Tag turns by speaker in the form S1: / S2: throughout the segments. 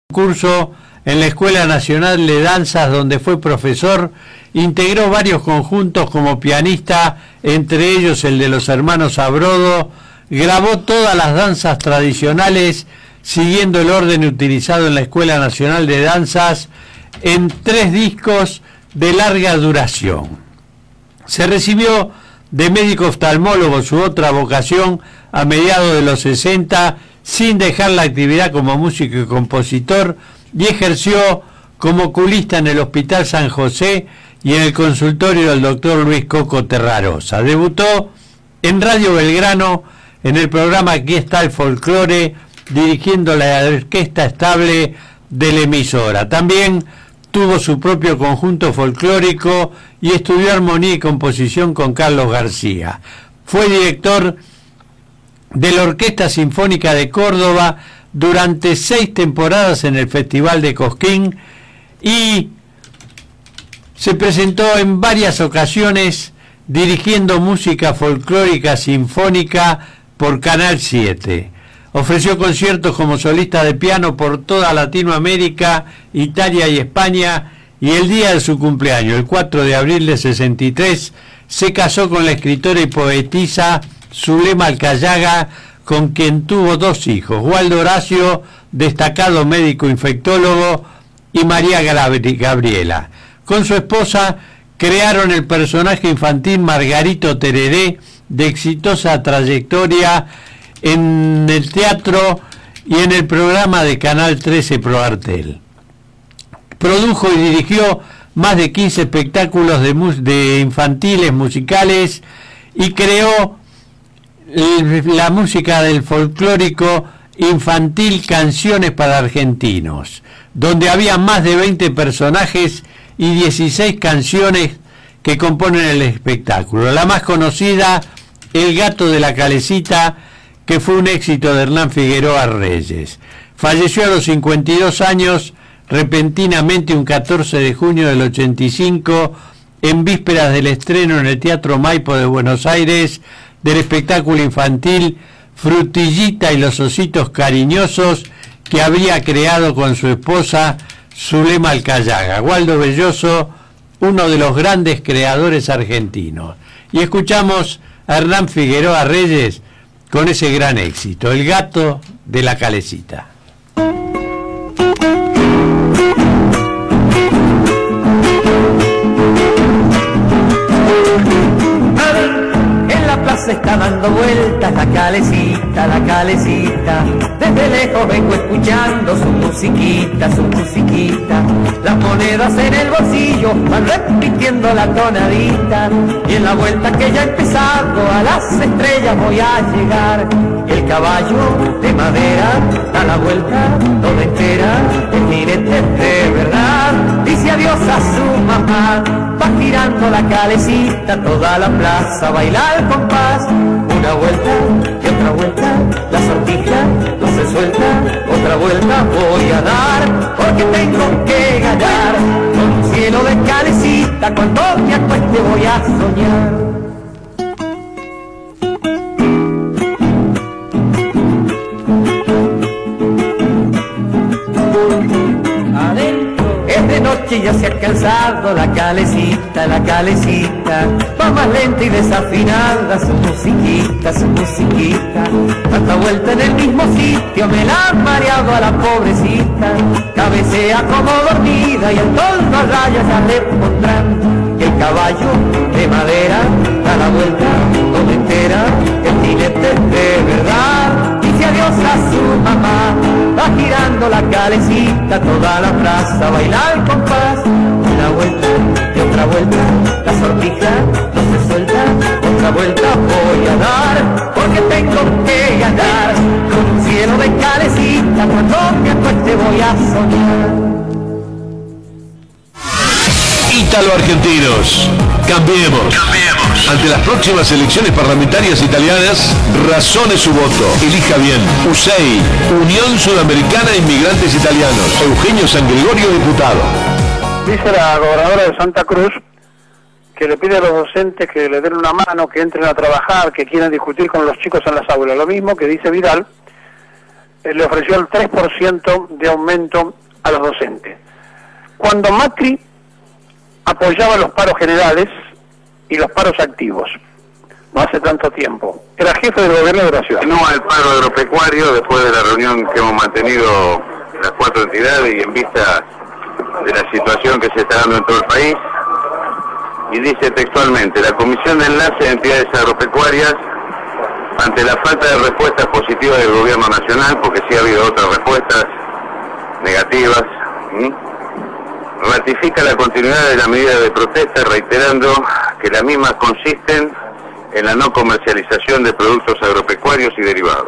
S1: curso en la Escuela Nacional de Danzas, donde fue profesor. Integró varios conjuntos como pianista, entre ellos el de los hermanos Abrodo. Grabó todas las danzas tradicionales siguiendo el orden utilizado en la Escuela Nacional de Danzas en 3 discos de larga duración. Se recibió de médico oftalmólogo, su otra vocación, a mediados de los 60, sin dejar la actividad como músico y compositor, y ejerció como oculista en el Hospital San José y en el consultorio del doctor Luis Coco Terrarosa. Debutó en Radio Belgrano en el programa Aquí está el folclore, dirigiendo la orquesta estable de la emisora. También tuvo su propio conjunto folclórico y estudió armonía y composición con Carlos García. Fue director de la Orquesta Sinfónica de Córdoba durante 6 temporadas en el Festival de Cosquín y se presentó en varias ocasiones dirigiendo música folclórica sinfónica por Canal 7. Ofreció conciertos como solista de piano por toda Latinoamérica, Italia y España, y el día de su cumpleaños, el 4 de abril de 63, se casó con la escritora y poetisa Zulema Alcayaga, con quien tuvo 2 hijos, Waldo Horacio, destacado médico infectólogo, y María Gabriela. Con su esposa crearon el personaje infantil Margarito Tereré, de exitosa trayectoria en el teatro y en el programa de Canal 13 ProArtel. Produjo y dirigió más de 15 espectáculos de infantiles musicales y creó la música del folclórico infantil Canciones para Argentinos, donde había más de 20 personajes y 16 canciones que componen el espectáculo. La más conocida, El gato de la calecita, que fue un éxito de Hernán Figueroa Reyes. Falleció a los 52 años, repentinamente, un 14 de junio del 85, en vísperas del estreno en el Teatro Maipo de Buenos Aires del espectáculo infantil Frutillita y los ositos cariñosos, que habría creado con su esposa Zulema Alcayaga. Waldo Belloso, uno de los grandes creadores argentinos. Y escuchamos a Hernán Figueroa Reyes con ese gran éxito, El gato de la calecita.
S2: Se está dando vueltas la calecita, la calecita. Desde lejos vengo escuchando su musiquita, su musiquita. Las monedas en el bolsillo van repitiendo la tonadita. Y en la vuelta que ya he empezado a las estrellas voy a llegar. El caballo de madera da la vuelta toda entera. El jinete de verdad dice adiós a su mamá. Va girando la calecita, toda la plaza baila al compás. Una vuelta y otra vuelta, la sortija no se suelta. Otra vuelta voy a dar, porque tengo que ganar. Con un cielo de calecita, cuando me acueste voy a soñar. Noche ya se ha cansado la calecita, la calecita. Va más lenta y desafinada su musiquita, su musiquita. Tanta vuelta en el mismo sitio me la han mareado a la pobrecita. Cabecea como dormida y el toldo a rayas ya le pondrán. Y el caballo de madera da la vuelta toda entera. El jinete de verdad dice adiós a su mamá. Va girando la calecita, toda la plaza baila al compás. Una vuelta y otra vuelta, la sortija no se suelta. Otra vuelta voy a dar, porque tengo que ganar. Con un cielo de calecita, cuando me acueste voy a soñar.
S3: Ítalo-argentinos, cambiemos. Ante las próximas elecciones parlamentarias italianas, razone su voto. Elija bien. USEI, Unión Sudamericana de Inmigrantes Italianos. Eugenio San Gregorio, diputado.
S4: Dice la gobernadora de Santa Cruz que le pide a los docentes que le den una mano, que entren a trabajar, que quieran discutir con los chicos en las aulas. Lo mismo que dice Vidal, le ofreció el 3% de aumento a los docentes. Cuando Macri apoyaba los paros generales y los paros activos, no hace tanto tiempo, era jefe del gobierno de la ciudad.
S5: No al paro agropecuario después de la reunión que hemos mantenido las 4 entidades y en vista de la situación que se está dando en todo el país, y dice textualmente: la Comisión de Enlace de Entidades Agropecuarias, ante la falta de respuestas positivas del gobierno nacional, porque sí ha habido otras respuestas negativas, ratifica la continuidad de la medida de protesta, reiterando que las mismas consisten en la no comercialización de productos agropecuarios y derivados.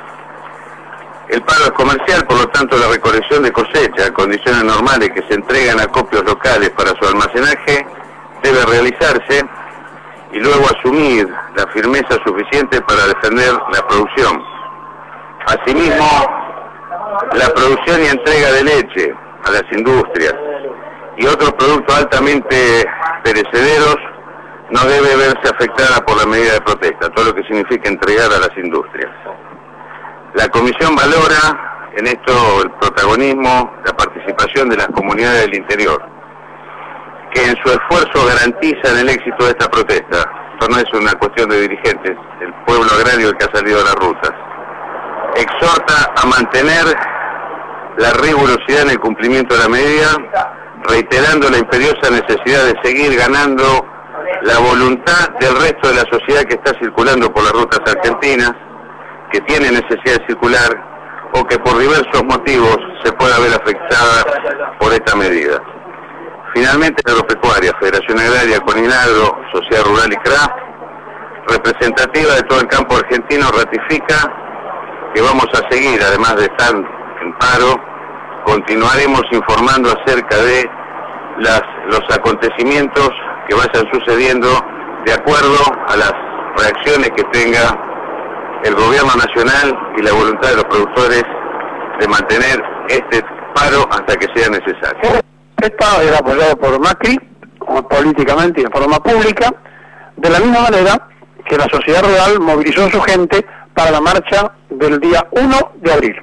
S5: El paro es comercial, por lo tanto la recolección de cosecha en condiciones normales que se entregan a acopios locales para su almacenaje debe realizarse y luego asumir la firmeza suficiente para defender la producción. Asimismo, la producción y entrega de leche a las industrias y otros productos altamente perecederos no debe verse afectada por la medida de protesta, todo lo que significa entregar a las industrias. La Comisión valora en esto el protagonismo, la participación de las comunidades del interior, que en su esfuerzo garantizan el éxito de esta protesta. Esto no es una cuestión de dirigentes, el pueblo agrario el que ha salido a las rutas. Exhorta a mantener la rigurosidad en el cumplimiento de la medida, reiterando la imperiosa necesidad de seguir ganando la voluntad del resto de la sociedad que está circulando por las rutas argentinas, que tiene necesidad de circular o que por diversos motivos se pueda ver afectada por esta medida. Finalmente, la Agropecuaria, Federación Agraria, Coninagro, Sociedad Rural y CRA, representativa de todo el campo argentino, ratifica que vamos a seguir, además de estar en paro, continuaremos informando acerca de los acontecimientos que vayan sucediendo de acuerdo a las reacciones que tenga el gobierno nacional y la voluntad de los productores de mantener este paro hasta que sea necesario.
S4: Esto era apoyado por Macri, políticamente y de forma pública, de la misma manera que la sociedad rural movilizó a su gente para la marcha del día 1 de abril.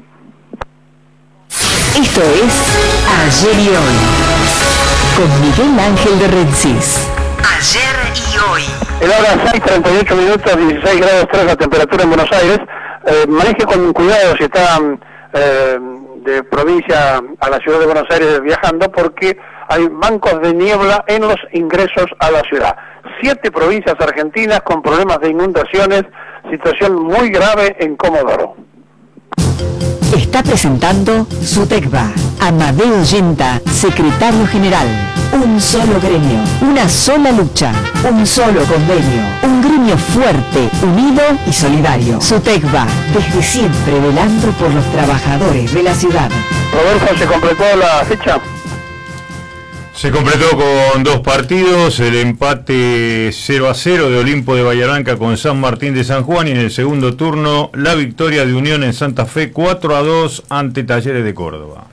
S6: Esto es Ayer y Hoy, con Miguel Ángel de Rensis. Ayer y Hoy.
S4: El hora 6:38 minutos, 16 grados 3 la temperatura en Buenos Aires. Maneje con cuidado si está de provincia a la ciudad de Buenos Aires viajando, porque hay bancos de niebla en los ingresos a la ciudad. 7 provincias argentinas con problemas de inundaciones, situación muy grave en Comodoro.
S6: Está presentando SUTECBA. Amadeo Yenta, secretario general. Un solo gremio, una sola lucha, un solo convenio. Un gremio fuerte, unido y solidario. SUTECBA, desde siempre velando por los trabajadores de la ciudad.
S4: Rodolfo, ¿se completó la fecha?
S7: Se completó con 2 partidos, el empate 0-0 de Olimpo de Bahía Blanca con San Martín de San Juan, y en el segundo turno la victoria de Unión en Santa Fe 4-2 ante Talleres de Córdoba.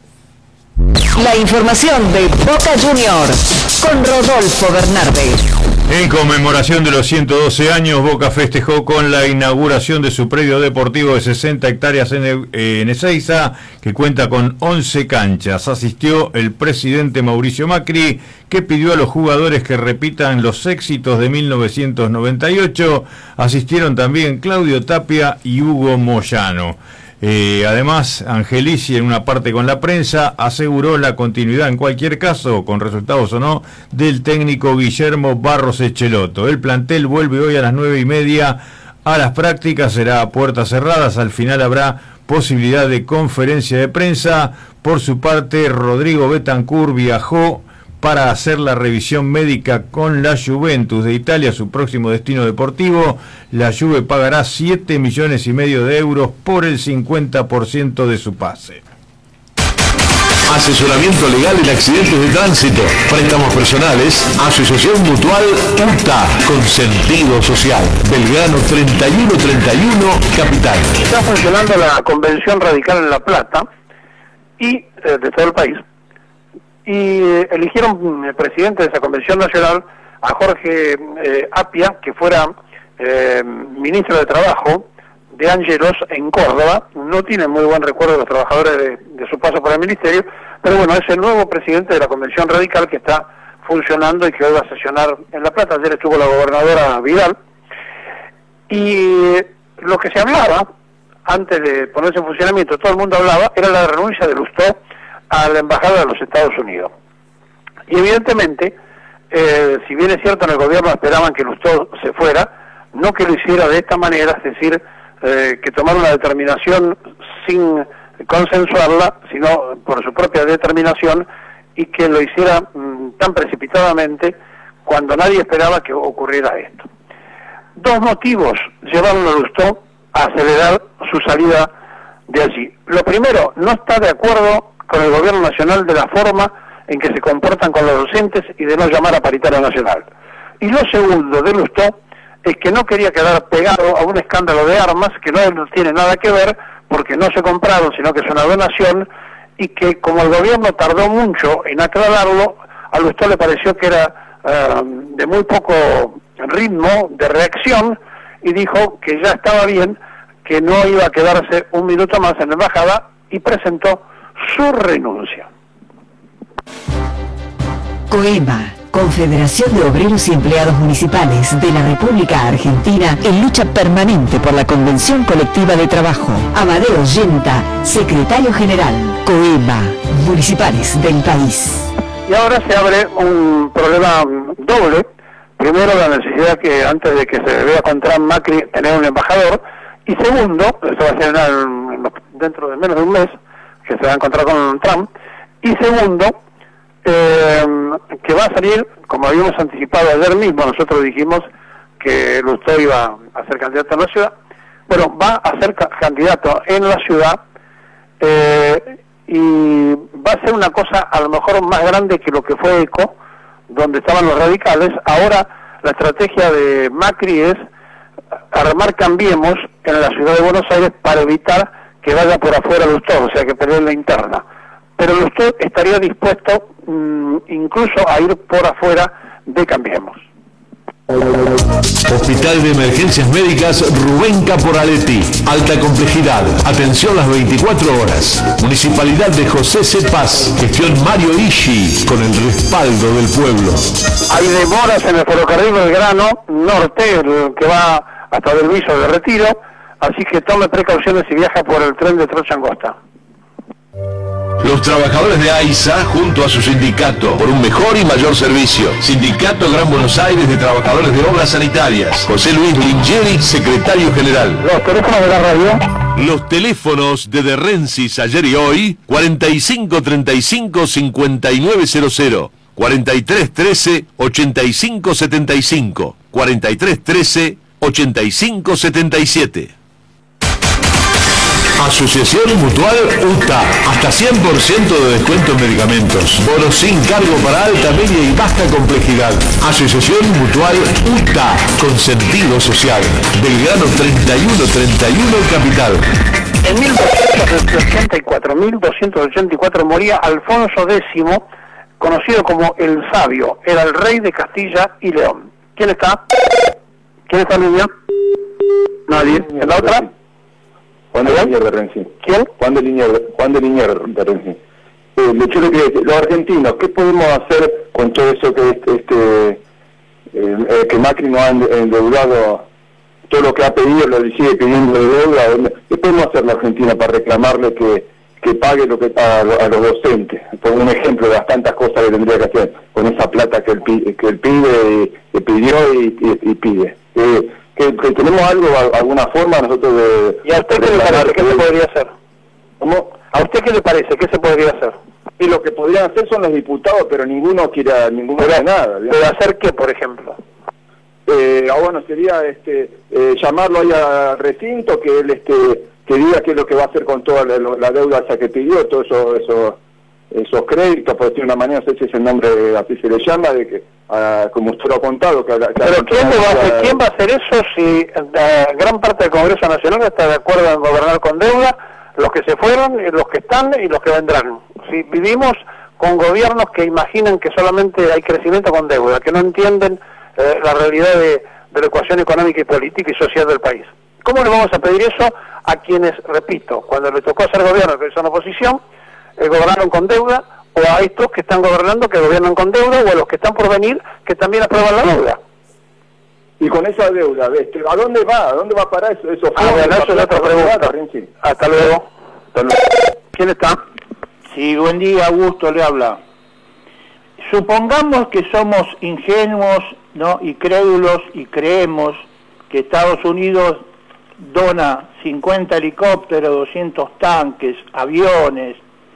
S6: La información de Boca Juniors con Rodolfo Bernardi.
S7: En conmemoración de los 112 años, Boca festejó con la inauguración de su predio deportivo de 60 hectáreas en Ezeiza, que cuenta con 11 canchas. Asistió el presidente Mauricio Macri, que pidió a los jugadores que repitan los éxitos de 1998. Asistieron también Claudio Tapia y Hugo Moyano. Además, Angelici, en una parte con la prensa, aseguró la continuidad, en cualquier caso, con resultados o no, del técnico Guillermo Barros Echeloto. El plantel vuelve hoy a las 9:30 a las prácticas, será a puertas cerradas. Al final habrá posibilidad de conferencia de prensa. Por su parte, Rodrigo Bentancur viajó para hacer la revisión médica con la Juventus de Italia, su próximo destino deportivo. La Juve pagará 7,5 millones de euros por el 50% de su pase.
S3: Asesoramiento legal en accidentes de tránsito, préstamos personales, Asociación Mutual UTA, con sentido social. Belgrano 3131, Capital.
S4: Está funcionando la convención radical en La Plata y de todo el país. Y eligieron presidente de esa convención nacional a Jorge Apia, que fuera ministro de Trabajo de Ángelos en Córdoba. No tiene muy buen recuerdo de los trabajadores de su paso por el ministerio, pero bueno, es el nuevo presidente de la Convención Radical que está funcionando y que hoy va a sesionar en La Plata. Ayer estuvo la gobernadora Vidal, y lo que se hablaba antes de ponerse en funcionamiento, todo el mundo hablaba, era la renuncia de Lustó a la embajada de los Estados Unidos. Y evidentemente, si bien es cierto en el gobierno esperaban que Lustó se fuera, no que lo hiciera de esta manera, es decir, que tomara una determinación sin consensuarla, sino por su propia determinación, y que lo hiciera tan precipitadamente cuando nadie esperaba que ocurriera esto. Dos motivos llevaron a Lustó a acelerar su salida de allí. Lo primero, no está de acuerdo con el gobierno nacional de la forma en que se comportan con los docentes y de no llamar a paritaria nacional. Y lo segundo de Lustó es que no quería quedar pegado a un escándalo de armas que no tiene nada que ver, porque no se compraron, sino que es una donación, y que como el gobierno tardó mucho en aclararlo, a Lustó le pareció que era de muy poco ritmo de reacción, y dijo que ya estaba bien, que no iba a quedarse un minuto más en la embajada, y presentó su renuncia.
S6: COEMA, Confederación de Obreros y Empleados Municipales de la República Argentina, en lucha permanente por la Convención Colectiva de Trabajo. Amadeo Yenta, Secretario General, COEMA, Municipales del país.
S4: Y ahora se abre un problema doble. Primero, la necesidad que antes de que se vea con Trump Macri tener un embajador, y segundo, eso va a ser dentro de menos de un mes, que se va a encontrar con Trump, y segundo, que va a salir, como habíamos anticipado ayer mismo, nosotros dijimos que Lustó iba a ser candidato en la ciudad, bueno, va a ser candidato en la ciudad, y va a ser una cosa a lo mejor más grande que lo que fue ECO, donde estaban los radicales. Ahora la estrategia de Macri es armar Cambiemos en la ciudad de Buenos Aires para evitar que vaya por afuera Lustó, o sea que pelee la interna. Pero Lustó estaría dispuesto incluso a ir por afuera de Cambiemos.
S3: Hospital de Emergencias Médicas Rubén Caporaletti. Alta complejidad. Atención las 24 horas. Municipalidad de José C. Paz. Gestión Mario Ishi. Con el respaldo del pueblo.
S4: Hay demoras en el ferrocarril Belgrano Norte, el que va hasta Del Viso de Retiro, así que tome precauciones si viaja por el tren de Trocha Angosta.
S3: Los trabajadores de AISA, junto a su sindicato, por un mejor y mayor servicio. Sindicato Gran Buenos Aires de Trabajadores de Obras Sanitarias. José Luis Lingeri, secretario general.
S4: Los teléfonos de la radio.
S3: Los teléfonos de Rensis ayer y hoy, 4535-5900, 4313-8575, 4313-8577. Asociación Mutual UTA, hasta 100% de descuento en medicamentos, bonos sin cargo para alta, media y baja complejidad. Asociación Mutual UTA, con sentido social. Belgrano 3131 Capital.
S4: En 1284 moría Alfonso X, conocido como el Sabio, era el rey de Castilla y León. ¿Quién está? ¿Quién está, niña? Nadie. ¿En la otra?
S8: Juan de Liniers de Renzi.
S4: ¿Quién?
S8: Juan de Liniers de Renzi. Los argentinos, ¿qué podemos hacer con todo eso que que Macri nos ha endeudado, todo lo que ha pedido, lo sigue pidiendo de deuda? ¿Qué podemos hacer la Argentina para reclamarle que pague lo que paga a los docentes? Por un ejemplo de las tantas cosas que tendría que hacer con esa plata que él pide, que pidió y pide. Que tenemos algo, alguna forma nosotros de...
S4: ¿Y a usted qué le parece? ¿Qué se podría hacer? ¿Cómo? ¿A usted qué le parece? ¿Qué se podría hacer?
S8: Y lo que podrían hacer son los diputados, pero ninguno quiere nada.
S4: ¿Pero hacer qué, por ejemplo?
S8: Bueno, sería llamarlo ahí al recinto, que él que diga qué es lo que va a hacer con toda la deuda esa que pidió, todos esos créditos, por decir una manera, no sé si es el nombre, así se le llama, de que como usted lo ha contado. Pero
S4: ¿quién va a hacer eso si gran parte del Congreso Nacional está de acuerdo en gobernar con deuda? Los que se fueron, los que están y los que vendrán. Si vivimos con gobiernos que imaginan que solamente hay crecimiento con deuda, que no entienden la realidad de la ecuación económica y política y social del país. ¿Cómo le vamos a pedir eso a quienes, repito, cuando les tocó hacer gobierno, que son oposición, gobernaron con deuda, o a estos que están gobernando que gobiernan con deuda, o a los que están por venir que también aprueban la deuda?
S8: Y con esa deuda, ¿a dónde va? ¿A dónde va a parar eso? Eso
S4: es otra pregunta. Hasta luego. ¿Quién está?
S9: Sí, buen día, Augusto le habla. Supongamos que somos ingenuos, ¿no?, y crédulos, y creemos que Estados Unidos dona 50 helicópteros, 200 tanques, aviones,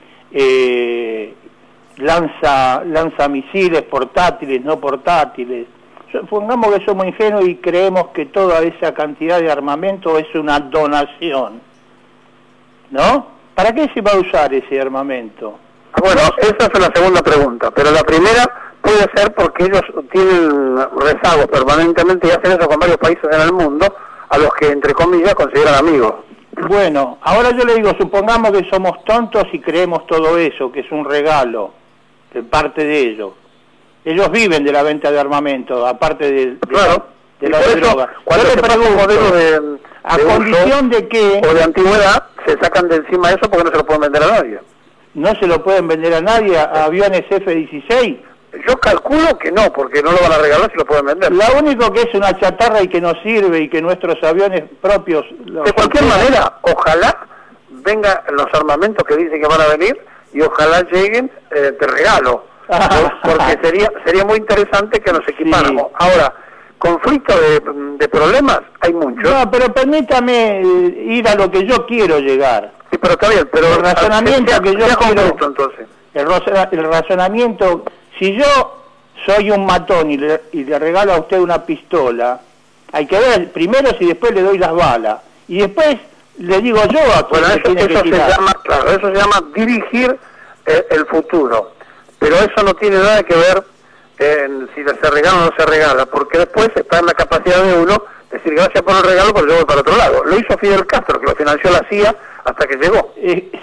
S9: lanza misiles portátiles, no portátiles. Supongamos que somos ingenuos y creemos que toda esa cantidad de armamento es una donación, ¿no? ¿Para qué se va a usar ese armamento?
S4: Bueno, esa es la segunda pregunta, pero la primera puede ser porque ellos tienen rezagos permanentemente y hacen eso con varios países en el mundo, a los que, entre comillas, consideran amigos.
S9: Bueno, ahora yo le digo, supongamos que somos tontos y creemos todo eso, que es un regalo de parte de ellos. Ellos viven de la venta de armamento, aparte de la droga.
S4: Cuando se pasa un modelo
S9: a condición de que...
S4: o de antigüedad, se sacan de encima eso porque no se lo pueden vender a nadie.
S9: ¿No se lo pueden vender a nadie a aviones F-16?
S4: Yo calculo que no, porque no lo van a regalar si lo pueden vender.
S9: Lo único que es una chatarra y que nos sirve y que nuestros aviones propios...
S4: De cualquier manera, ojalá vengan los armamentos que dicen que van a venir y ojalá lleguen de regalo, porque sería muy interesante que nos equipáramos. Sí. Ahora, conflicto de problemas hay muchos.
S9: No, pero permítame ir a lo que yo quiero llegar.
S4: Sí, pero está bien, pero
S9: el razonamiento que yo quiero...
S4: entonces.
S9: El razonamiento... Si yo soy un matón y le regalo a usted una pistola, hay que ver primero si después le doy las balas. Y después le digo yo a quién tiene que tirar.
S4: Eso se llama dirigir el futuro. Pero eso no tiene nada que ver en si se regala o no se regala, porque después está en la capacidad de uno decir gracias por el regalo, pero yo voy para otro lado. Lo hizo Fidel Castro, que lo financió la CIA hasta que llegó.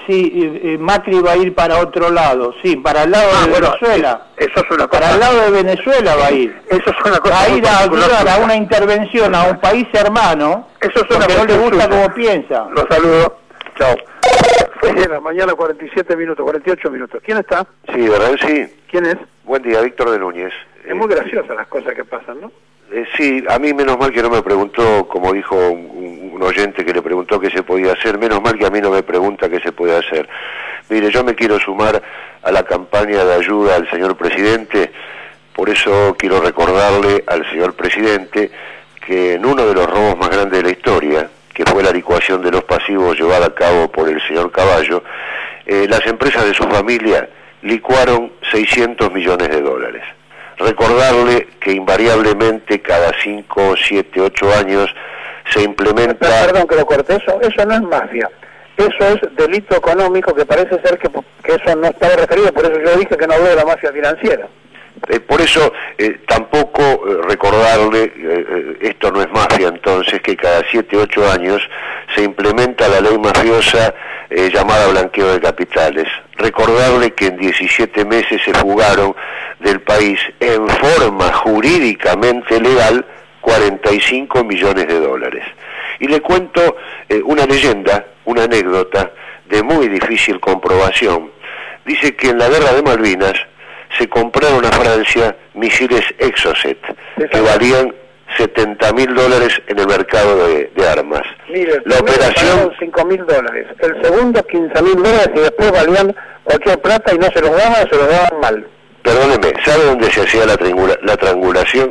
S9: Macri va a ir para otro lado, sí, para el lado de Venezuela.
S4: Eso es una cosa.
S9: Para el lado de Venezuela va a ir.
S4: Eso es una cosa.
S9: Va a ir a ayudar a una intervención a un país hermano,
S4: eso es una
S9: que no le gusta como piensa.
S4: Los saludo. Chao. De la mañana, 47 minutos, 48 minutos. ¿Quién está?
S5: Sí, de Renzi.
S4: ¿Quién es?
S5: Buen día, Víctor de Núñez.
S4: Es muy graciosa las cosas que pasan, ¿no?
S5: Sí, a mí menos mal que no me preguntó, como dijo un oyente que le preguntó qué se podía hacer, menos mal que a mí no me pregunta qué se puede hacer. Mire, yo me quiero sumar a la campaña de ayuda al señor presidente, por eso quiero recordarle al señor presidente que en uno de los robos más grandes de la historia, que fue la licuación de los pasivos llevada a cabo por el señor Caballo, las empresas de su familia licuaron 600 millones de dólares. Recordarle que invariablemente cada 5, 7, 8 años se implementa...
S4: Perdón que lo corte, eso no es mafia, eso es delito económico, que parece ser que eso no estaba referido, por eso yo dije que no hablo de la mafia financiera.
S5: Por eso tampoco recordarle, esto no es mafia entonces, que cada 7, 8 años se implementa la ley mafiosa llamada blanqueo de capitales. Recordarle que en 17 meses se fugaron del país en forma jurídicamente legal 45 millones de dólares. Y le cuento una leyenda, una anécdota de muy difícil comprobación. Dice que en la guerra de Malvinas se compraron a Francia misiles Exocet, que valían $70.000 en el mercado de armas.
S4: Mire,
S5: la operación...
S4: $5.000, el segundo $15.000 y después valían cualquier plata y no se los daban mal.
S5: Perdóneme, ¿sabe dónde se hacía la triangulación?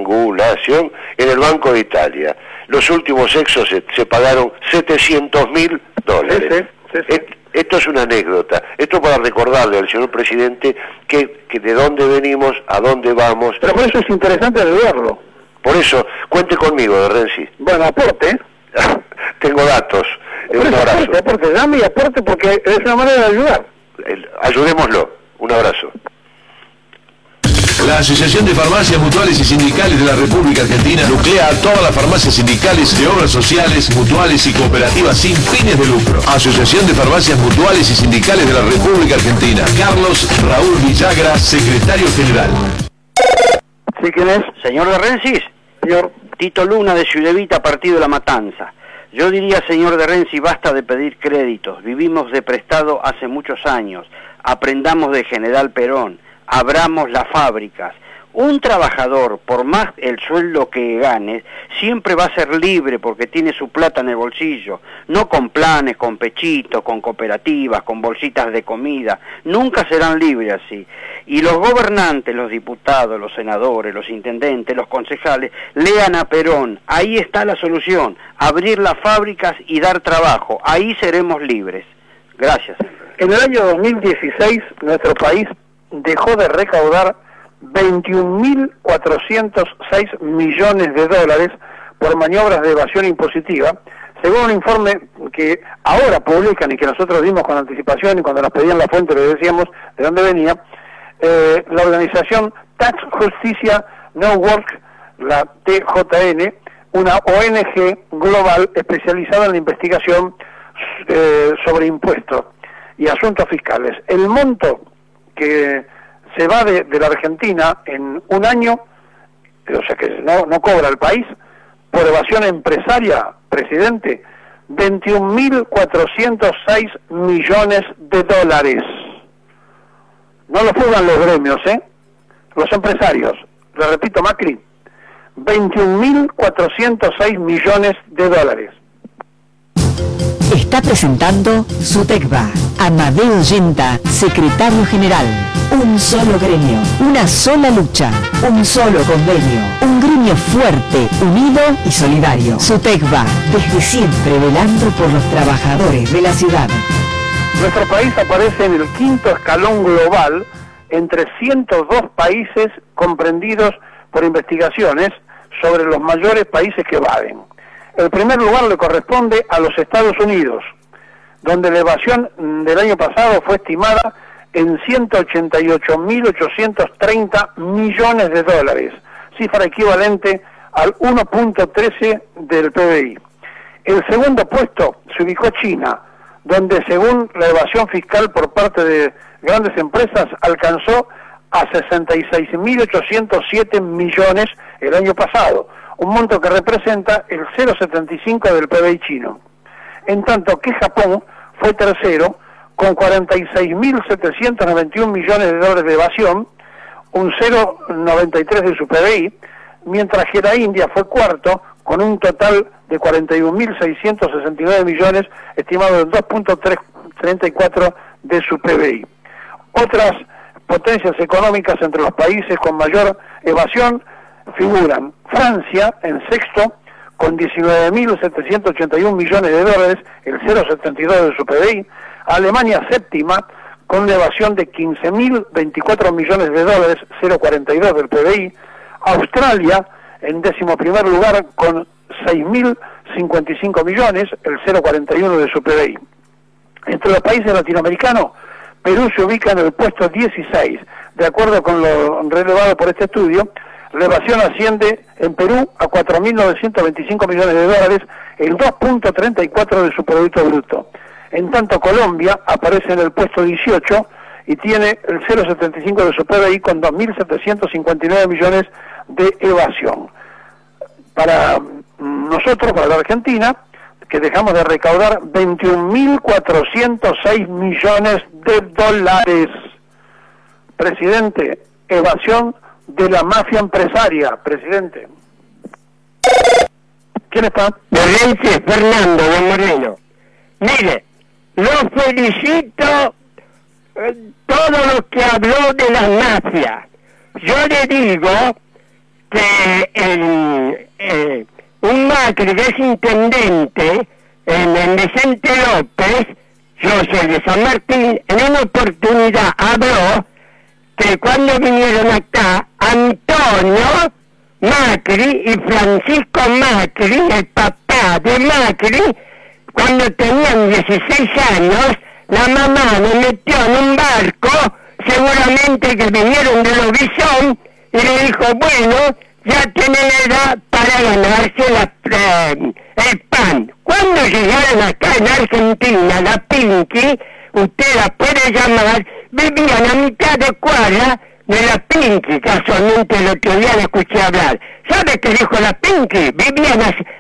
S5: En el Banco de Italia. Los últimos Exocet se pagaron $700.000.
S4: Sí.
S5: Esto es una anécdota. Esto para recordarle al señor presidente que de dónde venimos, a dónde vamos.
S4: Pero por eso es interesante verlo.
S5: Por eso, cuente conmigo, de Renzi.
S4: Bueno, aporte.
S5: Tengo datos. Un abrazo.
S4: Aporte, llame y aporte porque es una manera de ayudar.
S5: Ayudémoslo. Un abrazo.
S3: La Asociación de Farmacias Mutuales y Sindicales de la República Argentina nuclea a todas las farmacias sindicales de obras sociales, mutuales y cooperativas sin fines de lucro. Asociación de Farmacias Mutuales y Sindicales de la República Argentina. Carlos Raúl Villagra, secretario general.
S4: ¿Sí, quién es?
S10: Señor de Rensis.
S4: Señor.
S10: Tito Luna de Ciudad Evita, Partido de la Matanza. Yo diría, señor de Renzi, basta de pedir créditos. Vivimos de prestado hace muchos años. Aprendamos de General Perón. Abramos las fábricas. Un trabajador, por más el sueldo que gane, siempre va a ser libre porque tiene su plata en el bolsillo, no con planes, con pechitos, con cooperativas, con bolsitas de comida. Nunca serán libres así. Y los gobernantes, los diputados, los senadores, los intendentes, los concejales, lean a Perón. Ahí está la solución, abrir las fábricas y dar trabajo. Ahí seremos libres. Gracias.
S4: En el año 2016, nuestro país dejó de recaudar 21.406 millones de dólares por maniobras de evasión impositiva, según un informe que ahora publican y que nosotros dimos con anticipación, y cuando nos pedían la fuente le decíamos de dónde venía, la organización Tax Justicia Network, la TJN, una ONG global especializada en la investigación sobre impuestos y asuntos fiscales. El monto que se va de la Argentina en un año, o sea que no cobra el país, por evasión empresaria, presidente, 21.406 millones de dólares. No lo fugan los gremios, los empresarios. Le repito, Macri, 21.406 millones de dólares.
S6: Está presentando SUTECBA. Amadeo Yenta, secretario general. Un solo gremio, una sola lucha, un solo convenio. Un gremio fuerte, unido y solidario. SUTECBA, desde siempre velando por los trabajadores de la ciudad.
S4: Nuestro país aparece en el quinto escalón global entre 102 países comprendidos por investigaciones sobre los mayores países que evaden. El primer lugar le corresponde a los Estados Unidos, donde la evasión del año pasado fue estimada en 188.830 millones de dólares, cifra equivalente al 1.13 del PBI. El segundo puesto se ubicó China, donde según la evasión fiscal por parte de grandes empresas alcanzó a 66.807 millones el año pasado, un monto que representa el 0,75 del PBI chino. En tanto que Japón fue tercero, con 46.791 millones de dólares de evasión, un 0,93 de su PBI, mientras que la India fue cuarto, con un total de 41.669 millones, estimado en 2.34 de su PBI. Otras potencias económicas entre los países con mayor evasión figuran Francia en sexto, con 19.781 millones de dólares, el 0,72 de su PBI, Alemania séptima, con una evasión de 15.024 millones de dólares, 0,42 del PBI, Australia en 11º lugar con 6.055 millones, el 0,41 de su PBI. Entre los países latinoamericanos, Perú se ubica en el puesto 16. De acuerdo con lo relevado por este estudio, la evasión asciende en Perú a 4.925 millones de dólares, el 2.34 de su Producto Bruto. En tanto, Colombia aparece en el puesto 18 y tiene el 0,75 de su PBI con 2.759 millones de evasión. Para nosotros, para la Argentina, que dejamos de recaudar 21.406 millones de dólares. Presidente, evasión de la mafia empresaria, presidente. ¿Quién está?
S11: Renzi, Fernando de Moreno. Mire, lo felicito todo lo que habló de la mafia. Yo le digo que un Macri que es intendente en Vicente López, yo soy de San Martín, en una oportunidad habló que cuando vinieron acá, Antonio Macri y Francisco Macri, el papá de Macri, cuando tenían 16 años, la mamá me metió en un barco, seguramente que vinieron de los Bisón, y le dijo, bueno, ya tienen edad para ganarse el pan. Cuando llegaron acá en Argentina, la Pinky, usted la puede llamar, vivían a mitad de cuadra de la Pinky, casualmente el otro día la escuché hablar. ¿Sabe qué dijo la Pinky? Vivían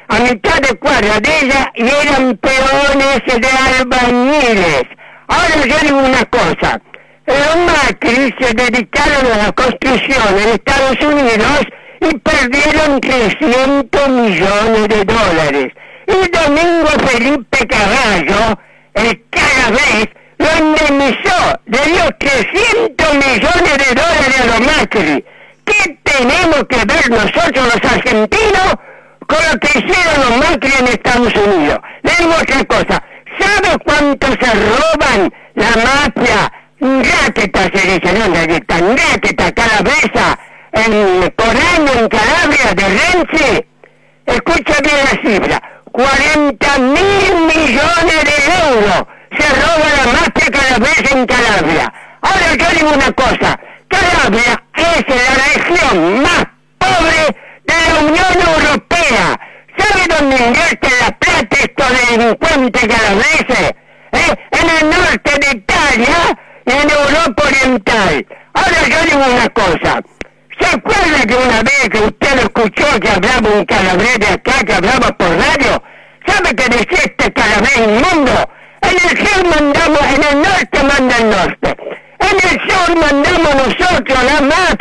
S11: a mitad de cuadra de ella y eran peones de albañiles. Ahora yo digo una cosa, los Macri se dedicaron a la construcción en Estados Unidos y perdieron 300 millones de dólares. Y Domingo Felipe Caballo, el Carabés, lo indemnizó, le dio 300 millones de dólares a los Macri. ¿Qué tenemos que ver nosotros los argentinos con lo que hicieron los Macri en Estados Unidos? Le digo otra cosa, ¿sabe cuánto se roban la mafia? Raqueta se dice, no Raqueta, Raqueta Calabresa, por año en Calabria de Renzi. Escucha bien la cifra, 40.000 millones de euros se roba la mafia calabresa en Calabria. Ahora yo digo una cosa, Calabria es la región más pobre de la Unión Europea. ¿Sabe dónde invierten la plata estos delincuentes calabreses? En el norte de Italia y en Europa Oriental. Ahora yo digo una cosa, ¿se acuerda que una vez que usted lo escuchó que hablaba un calabrés de acá, que hablaba por radio? ¿Sabe qué decía este calabrés inmundo? En el sur mandamos, en el norte manda el norte. En el sur mandamos nosotros, la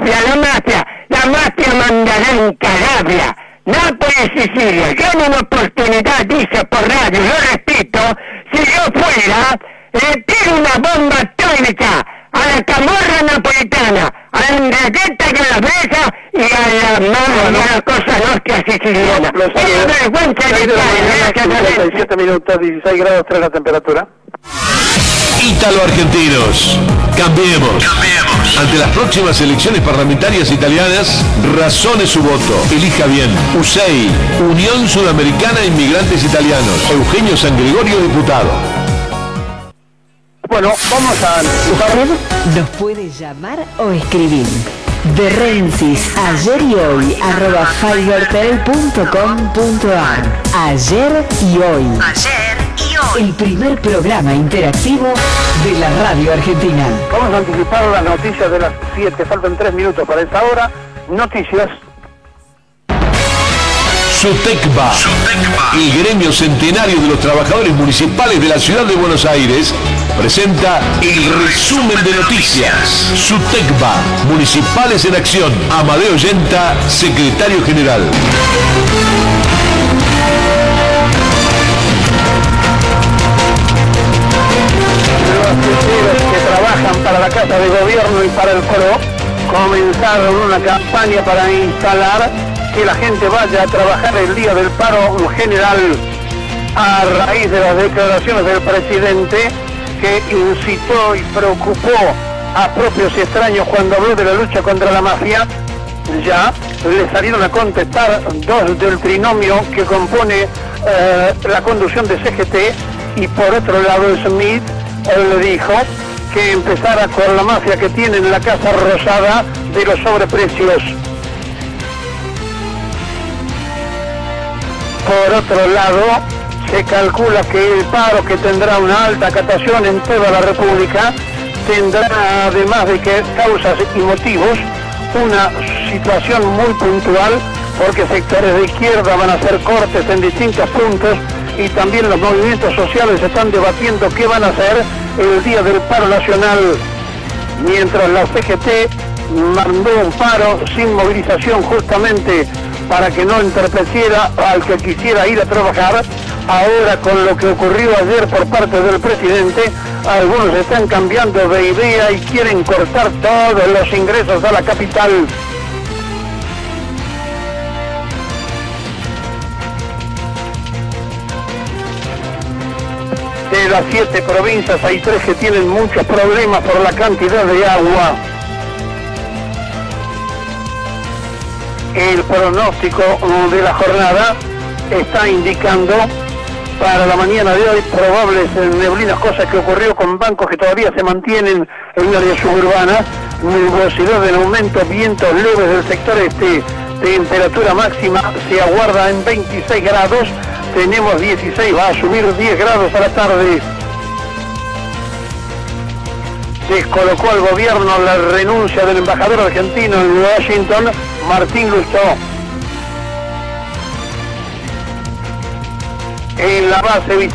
S11: mafia mandará en Calabria, Nápoles, Sicilia. Yo en una oportunidad dije por radio, lo repito, si yo fuera, le tiro una bomba atómica a la camorra napolitana, a la Raqueta Calabresa y a la cosa nostra siciliana. Es vergüenza de Italia.
S4: 37 minutos, 16 grados 3 la temperatura.
S3: Ítalo-argentinos, cambiemos. Ante las próximas elecciones parlamentarias italianas, razone su voto. Elija bien. USEI, Unión Sudamericana de Inmigrantes Italianos. Eugenio San Gregorio, diputado.
S4: Bueno, vamos a...
S6: Nos puede llamar o escribir. De Rensis, ayer y hoy, @fibertel.com.ar. Ayer y hoy. El primer programa interactivo de la radio argentina.
S4: Vamos a anticipar las noticias de las 7, faltan 3 minutos para esta hora. Noticias.
S3: SUTECBA, el gremio centenario de los trabajadores municipales de la ciudad de Buenos Aires, presenta el resumen de noticias. SUTECBA, Municipales en Acción. Amadeo Yenta, secretario general.
S4: Los que trabajan para la Casa de Gobierno y para el PRO comenzaron una campaña para instalar que la gente vaya a trabajar el día del paro general a raíz de las declaraciones del presidente, que incitó y preocupó a propios y extraños cuando habló de la lucha contra la mafia. Ya le salieron a contestar dos del trinomio que compone la conducción de CGT, y por otro lado Smith le dijo que empezara con la mafia que tiene en la Casa Rosada de los sobreprecios. Por otro lado, se calcula que el paro, que tendrá una alta acatación en toda la República, tendrá, además de que causas y motivos, una situación muy puntual, porque sectores de izquierda van a hacer cortes en distintos puntos, y también los movimientos sociales están debatiendo qué van a hacer el día del paro nacional, mientras la CGT mandó un paro sin movilización justamente para que no entorpeciera al que quisiera ir a trabajar. Ahora, con lo que ocurrió ayer por parte del presidente, algunos están cambiando de idea y quieren cortar todos los ingresos a la capital. De las 7 provincias hay 3 que tienen muchos problemas por la cantidad de agua. El pronóstico de la jornada está indicando para la mañana de hoy probables neblinas, cosas que ocurrió con bancos que todavía se mantienen en áreas suburbanas, nubosidad en aumento, vientos leves del sector este, temperatura máxima se aguarda en 26 grados, tenemos 16, va a subir 10 grados a la tarde. Descolocó al gobierno la renuncia del embajador argentino en Washington, Martín Lustó. en la base